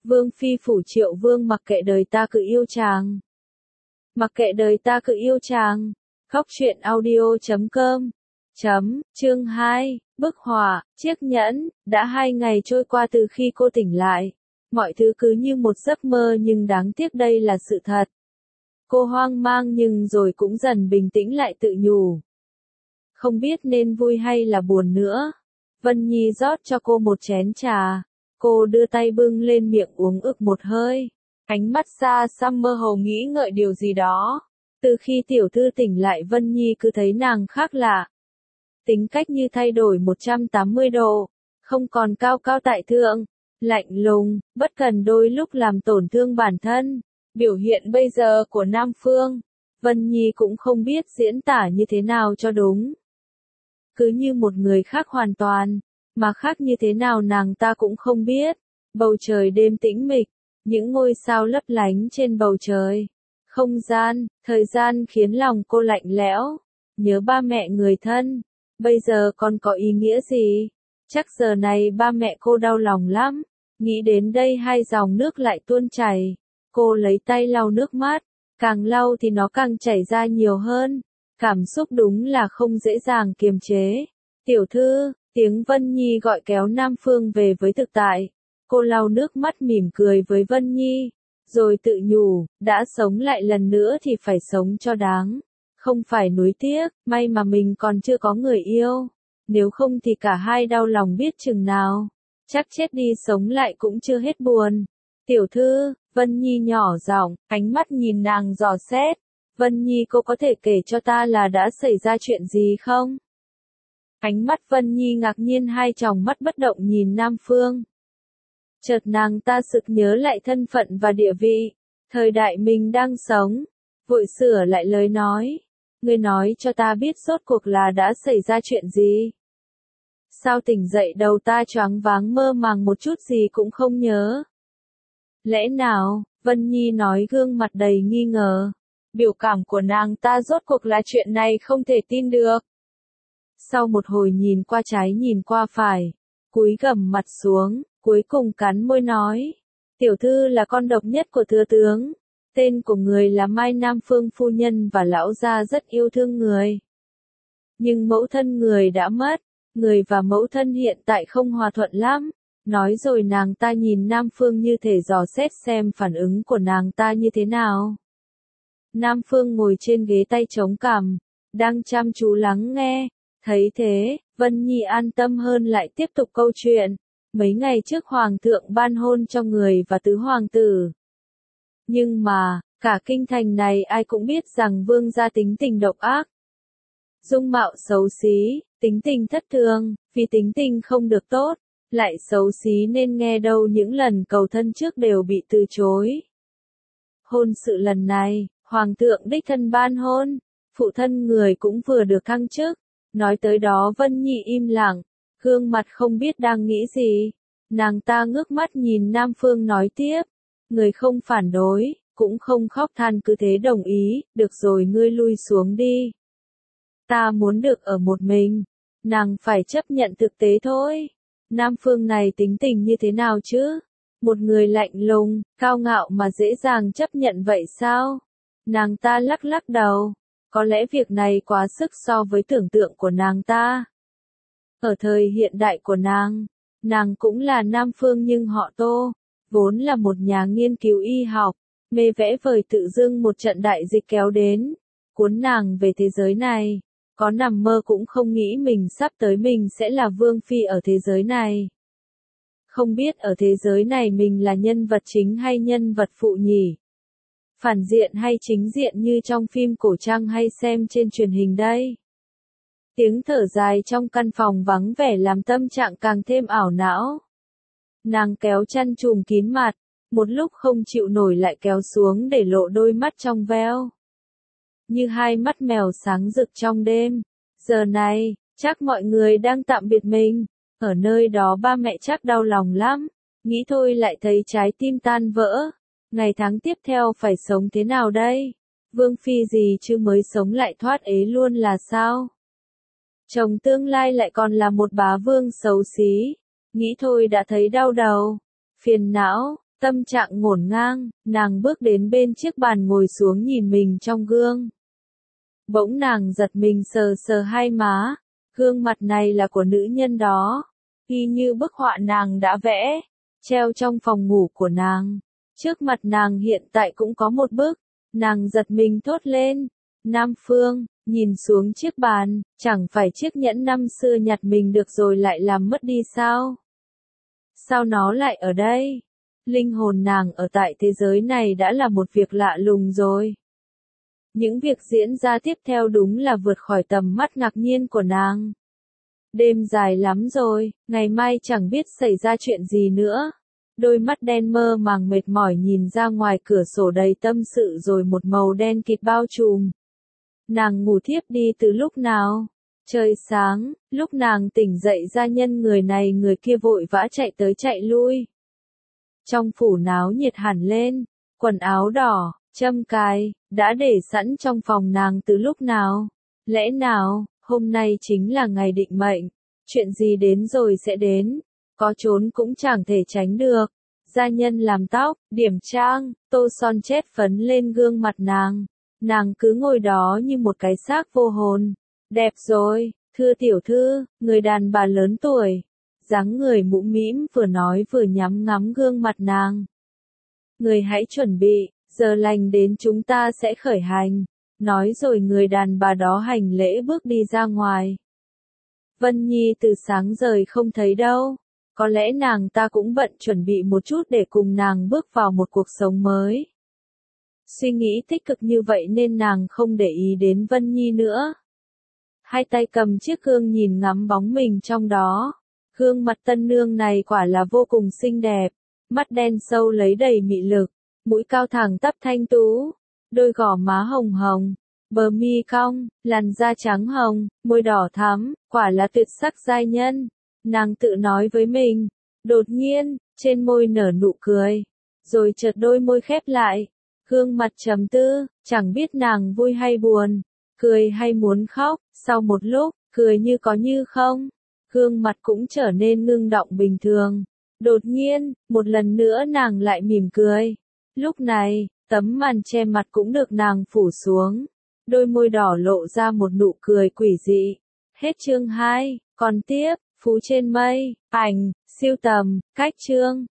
Vương phi phủ Triệu Vương mặc kệ đời ta cứ yêu chàng. Mặc kệ đời ta cứ yêu chàng. Khóc chuyện audio.com. Chương 2, bức họa, chiếc nhẫn. Đã 2 ngày trôi qua từ khi cô tỉnh lại. Mọi thứ cứ như một giấc mơ nhưng đáng tiếc đây là sự thật. Cô hoang mang nhưng rồi cũng dần bình tĩnh lại tự nhủ. Không biết nên vui hay là buồn nữa. Vân Nhi rót cho cô một chén trà. Cô đưa tay bưng lên miệng uống ực một hơi. Ánh mắt xa xăm mơ hồ nghĩ ngợi điều gì đó. Từ khi tiểu thư tỉnh lại Vân Nhi cứ thấy nàng khác lạ. Tính cách như thay đổi 180 độ. Không còn cao cao tại thượng, lạnh lùng, bất cần đôi lúc làm tổn thương bản thân. Biểu hiện bây giờ của Nam Phương, Vân Nhi cũng không biết diễn tả như thế nào cho đúng. Cứ như một người khác hoàn toàn, mà khác như thế nào nàng ta cũng không biết. Bầu trời đêm tĩnh mịch, những ngôi sao lấp lánh trên bầu trời. Không gian, thời gian khiến lòng cô lạnh lẽo. Nhớ ba mẹ người thân, bây giờ còn có ý nghĩa gì? Chắc giờ này ba mẹ cô đau lòng lắm. Nghĩ đến đây 2 dòng nước lại tuôn chảy. Cô lấy tay lau nước mắt, càng lau thì nó càng chảy ra nhiều hơn. Cảm xúc đúng là không dễ dàng kiềm chế. Tiểu thư, tiếng Vân Nhi gọi kéo Nam Phương về với thực tại. Cô lau nước mắt mỉm cười với Vân Nhi, rồi tự nhủ, đã sống lại lần nữa thì phải sống cho đáng. Không phải nuối tiếc, may mà mình còn chưa có người yêu. Nếu không thì cả hai đau lòng biết chừng nào. Chắc chết đi sống lại cũng chưa hết buồn. Tiểu thư, Vân Nhi nhỏ giọng, ánh mắt nhìn nàng dò xét. Vân Nhi cô có thể kể cho ta là đã xảy ra chuyện gì không? Ánh mắt Vân Nhi ngạc nhiên 2 tròng mắt bất động nhìn Nam Phương. Chợt nàng ta sực nhớ lại thân phận và địa vị, thời đại mình đang sống. Vội sửa lại lời nói. Ngươi nói cho ta biết rốt cuộc là đã xảy ra chuyện gì? Sao tỉnh dậy đầu ta choáng váng mơ màng một chút gì cũng không nhớ? Lẽ nào, Vân Nhi nói gương mặt đầy nghi ngờ. Biểu cảm của nàng ta rốt cuộc là chuyện này không thể tin được. Sau một hồi nhìn qua trái nhìn qua phải, cúi gằm mặt xuống, cuối cùng cắn môi nói. Tiểu thư là con độc nhất của thừa tướng. Tên của người là Mai Nam Phương phu nhân và lão gia rất yêu thương người. Nhưng mẫu thân người đã mất, người và mẫu thân hiện tại không hòa thuận lắm. Nói rồi nàng ta nhìn Nam Phương như thể dò xét xem phản ứng của nàng ta như thế nào. Nam Phương ngồi trên ghế tay chống cằm, đang chăm chú lắng nghe. Thấy thế, Vân Nhi an tâm hơn lại tiếp tục câu chuyện. Mấy ngày trước Hoàng thượng ban hôn cho người và tứ hoàng tử. Nhưng mà, cả kinh thành này ai cũng biết rằng vương gia tính tình độc ác. Dung mạo xấu xí, tính tình thất thường, vì tính tình không được tốt, lại xấu xí nên nghe đâu những lần cầu thân trước đều bị từ chối. Hôn sự lần này, Hoàng thượng đích thân ban hôn, phụ thân người cũng vừa được thăng chức. Nói tới đó Vân Nhi im lặng, gương mặt không biết đang nghĩ gì. Nàng ta ngước mắt nhìn Nam Phương nói tiếp. Người không phản đối, cũng không khóc than cứ thế đồng ý, được rồi ngươi lui xuống đi. Ta muốn được ở một mình, nàng phải chấp nhận thực tế thôi. Nam Phương này tính tình như thế nào chứ? Một người lạnh lùng, cao ngạo mà dễ dàng chấp nhận vậy sao? Nàng ta lắc lắc đầu. Có lẽ việc này quá sức so với tưởng tượng của nàng ta. Ở thời hiện đại của nàng cũng là Nam Phương nhưng họ Tô, vốn là một nhà nghiên cứu y học, mê vẽ vời tự dưng một trận đại dịch kéo đến, cuốn nàng về thế giới này. Có nằm mơ cũng không nghĩ mình sắp tới mình sẽ là vương phi ở thế giới này. Không biết ở thế giới này mình là nhân vật chính hay nhân vật phụ nhỉ? Phản diện hay chính diện như trong phim cổ trang hay xem trên truyền hình đây? Tiếng thở dài trong căn phòng vắng vẻ làm tâm trạng càng thêm ảo não. Nàng kéo chăn trùm kín mặt, một lúc không chịu nổi lại kéo xuống để lộ đôi mắt trong veo. Như 2 mắt mèo sáng rực trong đêm. Giờ này, chắc mọi người đang tạm biệt mình. Ở nơi đó ba mẹ chắc đau lòng lắm. Nghĩ thôi lại thấy trái tim tan vỡ. Ngày tháng tiếp theo phải sống thế nào đây? Vương phi gì chứ mới sống lại thoát ế luôn là sao? Chồng tương lai lại còn là một bá vương xấu xí. Nghĩ thôi đã thấy đau đầu. Phiền não, Tâm trạng ngổn ngang, nàng bước đến bên chiếc bàn ngồi xuống nhìn mình trong gương. Bỗng nàng giật mình sờ sờ hai má, gương mặt này là của nữ nhân đó, y như bức họa nàng đã vẽ, treo trong phòng ngủ của nàng. Trước mặt nàng hiện tại cũng có một bức, nàng giật mình thốt lên, Nam Phương, nhìn xuống chiếc bàn, chẳng phải chiếc nhẫn năm xưa nhặt mình được rồi lại làm mất đi sao? Sao nó lại ở đây? Linh hồn nàng ở tại thế giới này đã là một việc lạ lùng rồi. Những việc diễn ra tiếp theo đúng là vượt khỏi tầm mắt ngạc nhiên của nàng. Đêm dài lắm rồi, ngày mai chẳng biết xảy ra chuyện gì nữa. Đôi mắt đen mơ màng mệt mỏi nhìn ra ngoài cửa sổ đầy tâm sự rồi một màu đen kịt bao trùm. Nàng ngủ thiếp đi từ lúc nào? Trời sáng, lúc nàng tỉnh dậy gia nhân người này người kia vội vã chạy tới chạy lui. Trong phủ náo nhiệt hẳn lên, quần áo đỏ, châm cài, đã để sẵn trong phòng nàng từ lúc nào? Lẽ nào, hôm nay chính là ngày định mệnh, chuyện gì đến rồi sẽ đến, có trốn cũng chẳng thể tránh được. Gia nhân làm tóc, điểm trang, tô son chét phấn lên gương mặt nàng cứ ngồi đó như một cái xác vô hồn. Đẹp rồi, thưa tiểu thư, người đàn bà lớn tuổi, dáng người mũm mĩm vừa nói vừa nhắm ngắm gương mặt nàng. Người hãy chuẩn bị, giờ lành đến chúng ta sẽ khởi hành. Nói rồi người đàn bà đó hành lễ bước đi ra ngoài. Vân Nhi từ sáng rời không thấy đâu. Có lẽ nàng ta cũng bận chuẩn bị một chút để cùng nàng bước vào một cuộc sống mới. Suy nghĩ tích cực như vậy nên nàng không để ý đến Vân Nhi nữa. Hai tay cầm chiếc gương nhìn ngắm bóng mình trong đó. Gương mặt tân nương này quả là vô cùng xinh đẹp. Mắt đen sâu lấy đầy mị lực. Mũi cao thẳng tắp thanh tú. Đôi gò má hồng hồng. Bờ mi cong, làn da trắng hồng, môi đỏ thắm, quả là tuyệt sắc giai nhân. Nàng tự nói với mình. Đột nhiên, trên môi nở nụ cười. Rồi chợt đôi môi khép lại. Gương mặt trầm tư, chẳng biết nàng vui hay buồn. Cười hay muốn khóc, sau một lúc, cười như có như không. Gương mặt cũng trở nên ngưng động bình thường. Đột nhiên, một lần nữa nàng lại mỉm cười. Lúc này, tấm màn che mặt cũng được nàng phủ xuống. Đôi môi đỏ lộ ra một nụ cười quỷ dị. Hết chương 2, còn tiếp, Phú trên mây, ảnh, siêu tầm, cách chương.